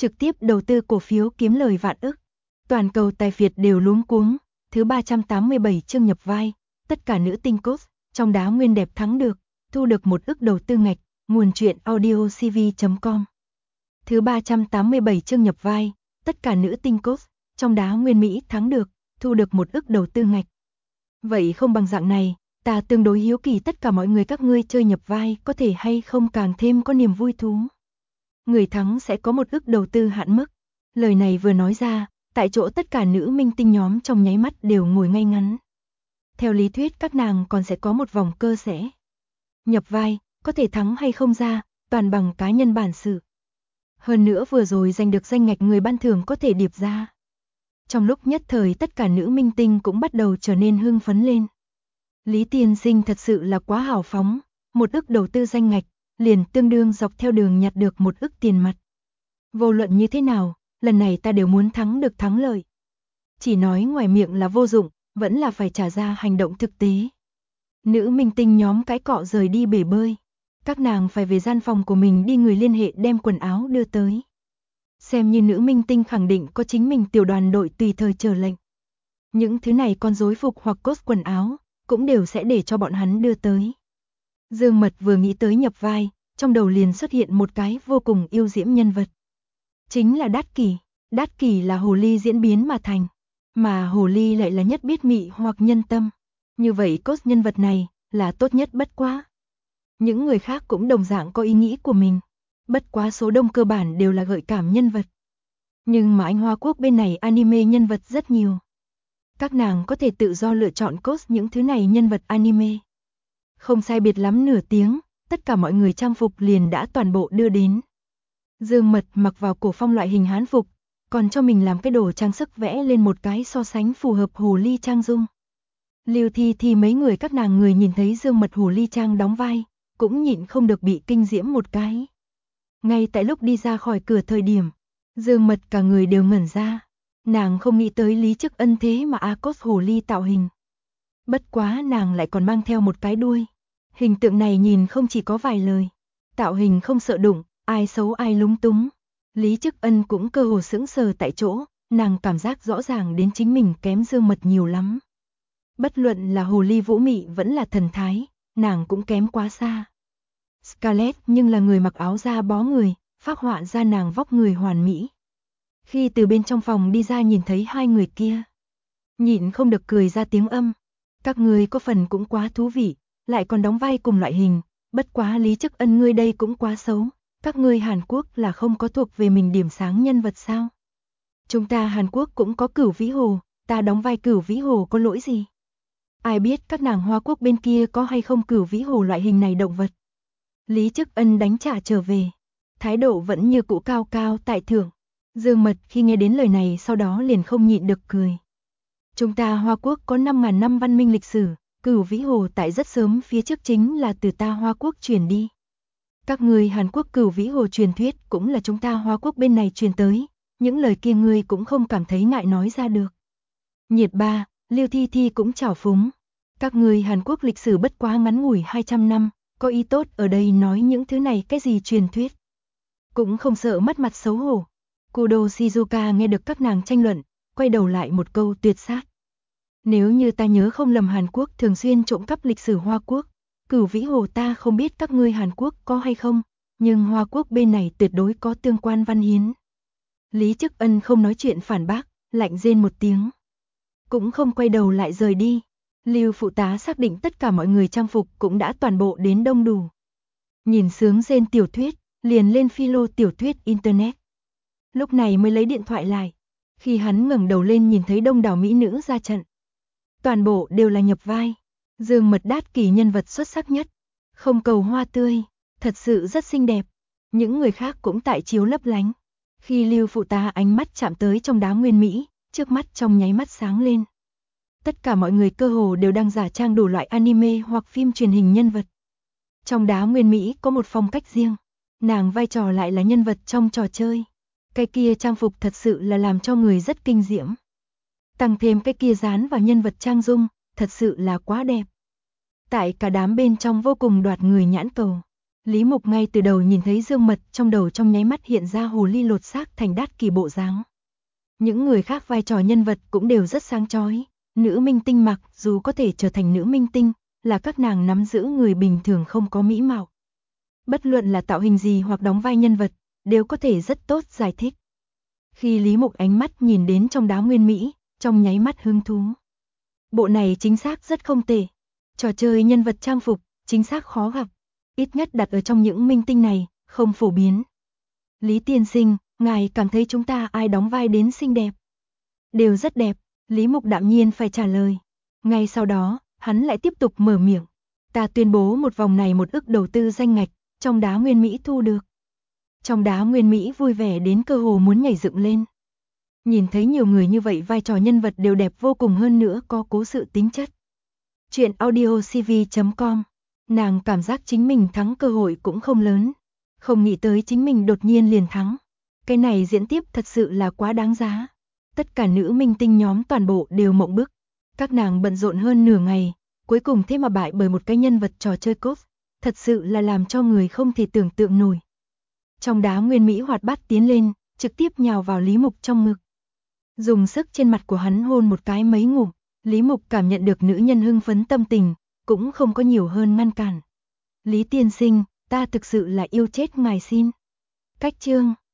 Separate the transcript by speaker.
Speaker 1: trực tiếp đầu tư cổ phiếu kiếm lời vạn ức. Toàn cầu tài phiệt đều luống cuống. Thứ 387 chương nhập vai, tất cả nữ tinh cốt, trong đá nguyên đẹp thắng được, thu được 1 ức đầu tư ngạch, nguồn truyện audiocv.com. Thứ 387 chương nhập vai, tất cả nữ tinh cốt, trong đá nguyên Mỹ thắng được, thu được 1 ức đầu tư ngạch. Vậy không bằng dạng này, ta tương đối hiếu kỳ tất cả mọi người các ngươi chơi nhập vai có thể hay không càng thêm có niềm vui thú. Người thắng sẽ có 1 ức đầu tư hạn mức. Lời này vừa nói ra, tại chỗ tất cả nữ minh tinh nhóm trong nháy mắt đều ngồi ngay ngắn. Theo lý thuyết các nàng còn sẽ có một vòng cơ sẽ. Nhập vai, có thể thắng hay không ra, toàn bằng cá nhân bản sự. Hơn nữa vừa rồi giành được danh ngạch người ban thưởng có thể điệp ra. Trong lúc nhất thời tất cả nữ minh tinh cũng bắt đầu trở nên hưng phấn lên. Lý tiên sinh thật sự là quá hào phóng, 1 ức đầu tư danh ngạch, liền tương đương dọc theo đường nhặt được 1 ức tiền mặt. Vô luận như thế nào, lần này ta đều muốn thắng được thắng lợi. Chỉ nói ngoài miệng là vô dụng, vẫn là phải trả ra hành động thực tế. Nữ minh tinh nhóm cái cọ rời đi bể bơi. Các nàng phải về gian phòng của mình đi người liên hệ đem quần áo đưa tới. Xem như nữ minh tinh khẳng định có chính mình tiểu đoàn đội tùy thời chờ lệnh. Những thứ này con rối phục hoặc cốt quần áo, cũng đều sẽ để cho bọn hắn đưa tới. Dương Mật vừa nghĩ tới nhập vai, trong đầu liền xuất hiện một cái vô cùng yêu diễm nhân vật. Chính là Đát Kỷ. Đát Kỷ là hồ ly diễn biến mà thành, mà hồ ly lại là nhất biết mị hoặc nhân tâm. Như vậy cốt nhân vật này là tốt nhất bất quá. Những người khác cũng đồng dạng có ý nghĩ của mình, bất quá số đông cơ bản đều là gợi cảm nhân vật. Nhưng mà Anh Hoa Quốc bên này anime nhân vật rất nhiều. Các nàng có thể tự do lựa chọn cốt những thứ này nhân vật anime. Không sai biệt lắm nửa tiếng, tất cả mọi người trang phục liền đã toàn bộ đưa đến. Dương Mật mặc vào cổ phong loại hình hán phục, còn cho mình làm cái đồ trang sức vẽ lên một cái so sánh phù hợp hồ ly trang dung. Lưu Thi Thi mấy người các nàng người nhìn thấy Dương Mật hồ ly trang đóng vai, cũng nhịn không được bị kinh diễm một cái. Ngay tại lúc đi ra khỏi cửa thời điểm, Dương Mật cả người đều ngẩn ra. Nàng không nghĩ tới Lý Chức Ân thế mà cos hồ ly tạo hình. Bất quá nàng lại còn mang theo một cái đuôi. Hình tượng này nhìn không chỉ có vài lời. Tạo hình không sợ đụng, ai xấu ai lúng túng. Lý Chức Ân cũng cơ hồ sững sờ tại chỗ, nàng cảm giác rõ ràng đến chính mình kém Dương Mật nhiều lắm. Bất luận là hồ ly vũ mị vẫn là thần thái, nàng cũng kém quá xa. Scarlett nhưng là người mặc áo da bó người, phác họa ra nàng vóc người hoàn mỹ. Khi từ bên trong phòng đi ra nhìn thấy hai người kia, nhịn không được cười ra tiếng âm. Các ngươi có phần cũng quá thú vị, lại còn đóng vai cùng loại hình, bất quá Lý Chức Ân ngươi đây cũng quá xấu. Các ngươi Hàn Quốc là không có thuộc về mình điểm sáng nhân vật sao? Chúng ta Hàn Quốc cũng có Cửu Vĩ Hồ, ta đóng vai Cửu Vĩ Hồ có lỗi gì? Ai biết các nàng Hoa Quốc bên kia có hay không Cửu Vĩ Hồ loại hình này động vật? Lý Chức Ân đánh trả trở về, thái độ vẫn như cũ cao cao tại thượng. Dương Mật khi nghe đến lời này sau đó liền không nhịn được cười. Chúng ta Hoa Quốc có 5.000 năm văn minh lịch sử, Cửu Vĩ Hồ tại rất sớm phía trước chính là từ ta Hoa Quốc truyền đi. Các ngươi Hàn Quốc Cửu Vĩ Hồ truyền thuyết cũng là chúng ta Hoa Quốc bên này truyền tới, những lời kia ngươi cũng không cảm thấy ngại nói ra được. Nhiệt ba, Lưu Thi Thi cũng trào phúng. Các ngươi Hàn Quốc lịch sử bất quá ngắn ngủi 200 năm, có ý tốt ở đây nói những thứ này cái gì truyền thuyết. Cũng không sợ mất mặt xấu hổ. Kudo Shizuka nghe được các nàng tranh luận, quay đầu lại một câu tuyệt sát. Nếu như ta nhớ không lầm Hàn Quốc thường xuyên trộm cắp lịch sử Hoa Quốc, Cửu Vĩ Hồ ta không biết các ngươi Hàn Quốc có hay không, nhưng Hoa Quốc bên này tuyệt đối có tương quan văn hiến. Lý Chức Ân không nói chuyện phản bác, lạnh rên một tiếng. Cũng không quay đầu lại rời đi. Lưu phụ tá xác định tất cả mọi người trang phục cũng đã toàn bộ đến đông đủ. Nhìn sướng rên tiểu thuyết, liền lên philo tiểu thuyết internet. Lúc này mới lấy điện thoại lại. Khi hắn ngẩng đầu lên nhìn thấy đông đảo mỹ nữ ra trận. Toàn bộ đều là nhập vai. Dương Mật Đát Kỷ nhân vật xuất sắc nhất. Không cầu hoa tươi, thật sự rất xinh đẹp. Những người khác cũng tại chiếu lấp lánh. Khi Lưu phụ tá ánh mắt chạm tới trong đá nguyên mỹ, trước mắt trong nháy mắt sáng lên. Tất cả mọi người cơ hồ đều đang giả trang đủ loại anime hoặc phim truyền hình nhân vật. Trong đá nguyên mỹ có một phong cách riêng, nàng vai trò lại là nhân vật trong trò chơi. Cái kia trang phục thật sự là làm cho người rất kinh diễm. Tăng thêm cái kia dán vào nhân vật trang dung, thật sự là quá đẹp. Tại cả đám bên trong vô cùng đoạt người nhãn cầu. Lý Mục ngay từ đầu nhìn thấy Dương Mật trong đầu trong nháy mắt hiện ra hồ ly lột xác thành Đát Kỳ bộ dáng. Những người khác vai trò nhân vật cũng đều rất sáng chói. Nữ minh tinh mặc dù có thể trở thành nữ minh tinh, là các nàng nắm giữ người bình thường không có mỹ mạo. Bất luận là tạo hình gì hoặc đóng vai nhân vật, đều có thể rất tốt giải thích. Khi Lý Mục ánh mắt nhìn đến trong đá nguyên Mỹ, trong nháy mắt hứng thú. Bộ này chính xác rất không tệ. Trò chơi nhân vật trang phục, chính xác khó gặp. Ít nhất đặt ở trong những minh tinh này, không phổ biến. Lý tiên sinh, ngài cảm thấy chúng ta ai đóng vai đến xinh đẹp? Đều rất đẹp, Lý Mục đạm nhiên phải trả lời. Ngay sau đó, hắn lại tiếp tục mở miệng. Ta tuyên bố một vòng này 1 ức đầu tư danh ngạch, trong đá nguyên Mỹ thu được. Trong đá nguyên Mỹ vui vẻ đến cơ hồ muốn nhảy dựng lên. Nhìn thấy nhiều người như vậy vai trò nhân vật đều đẹp vô cùng hơn nữa có cố sự tính chất. Chuyện audiocv.com. Nàng cảm giác chính mình thắng cơ hội cũng không lớn. Không nghĩ tới chính mình đột nhiên liền thắng. Cái này diễn tiếp thật sự là quá đáng giá. Tất cả nữ minh tinh nhóm toàn bộ đều mộng bức. Các nàng bận rộn hơn nửa ngày, cuối cùng thế mà bại bởi một cái nhân vật trò chơi cốt. Thật sự là làm cho người không thể tưởng tượng nổi. Trong đá nguyên Mỹ hoạt bát tiến lên, trực tiếp nhào vào Lý Mục trong ngực. Dùng sức trên mặt của hắn hôn một cái mấy ngụm, Lý Mục cảm nhận được nữ nhân hưng phấn tâm tình, cũng không có nhiều hơn ngăn cản. Lý tiên sinh, ta thực sự là yêu chết ngài xin. Cách chương